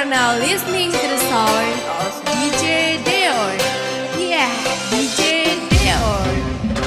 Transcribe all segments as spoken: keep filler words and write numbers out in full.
now listening to the sound of D J Deon. Yeah, D J Deon.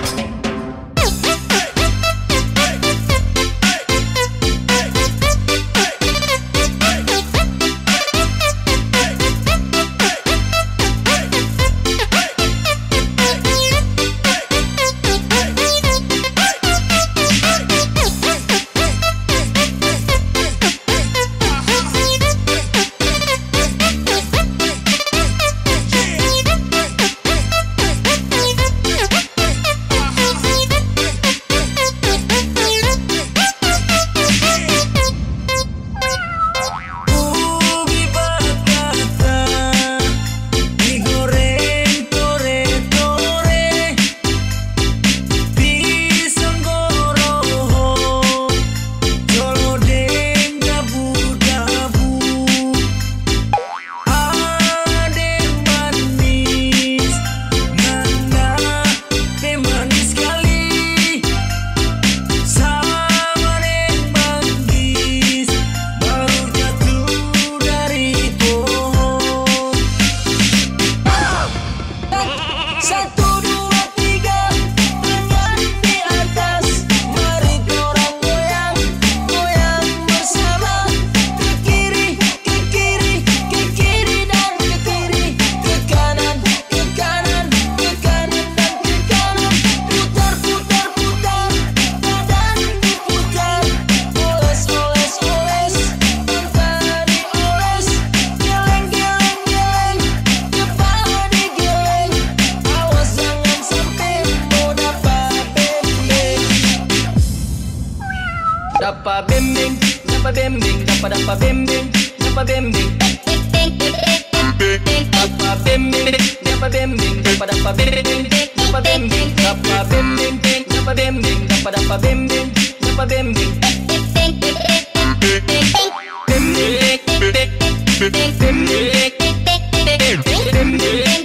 Dappa bim bim, dappa bim bim, dappa dappa bim bim, dappa bim bim. Dappa bim bim, dappa bim bim, dappa dappa bim bim, dappa bim bim. Dappa bim bim, dappa bim bim, dappa dappa bim bim, dappa bim bim. Bim bim, bim bim.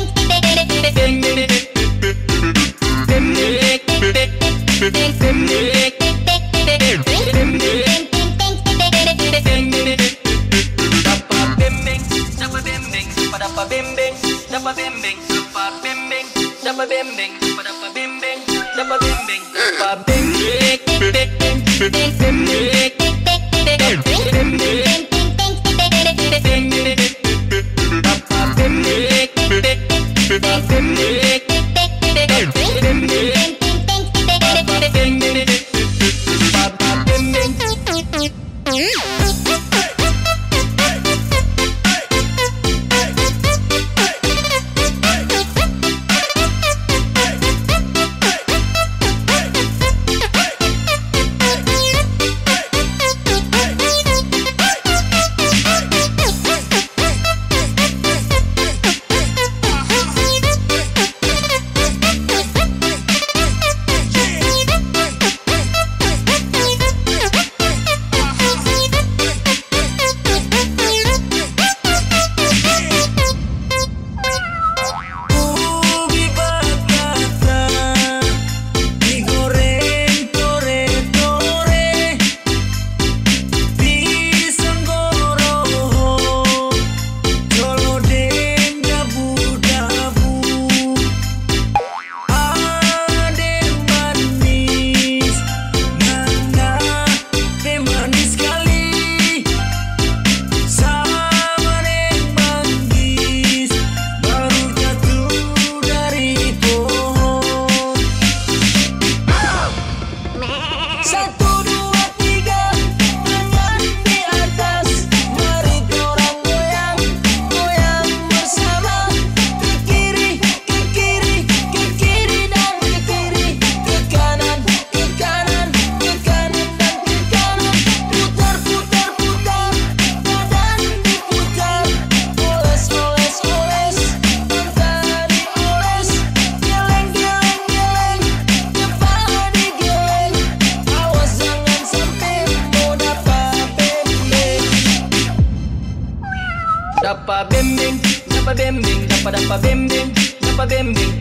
Dappa bim bim, dappa bim bim, dappa dappa bim bim, dappa bim bim.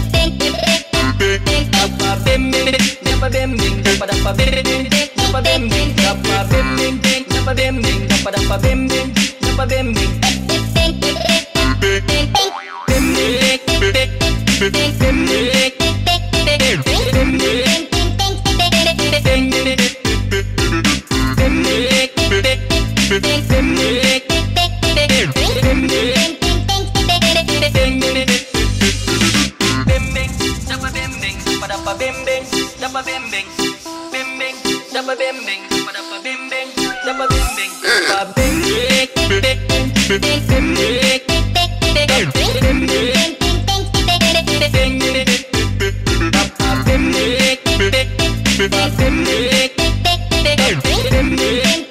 Dappa bim bim, dappa bim bim, dappa dappa bim bim, dappa bim bim. Dappa bim bim, dappa bim bim, dappa dappa bim bim, dappa jump a bim bim. Bim bim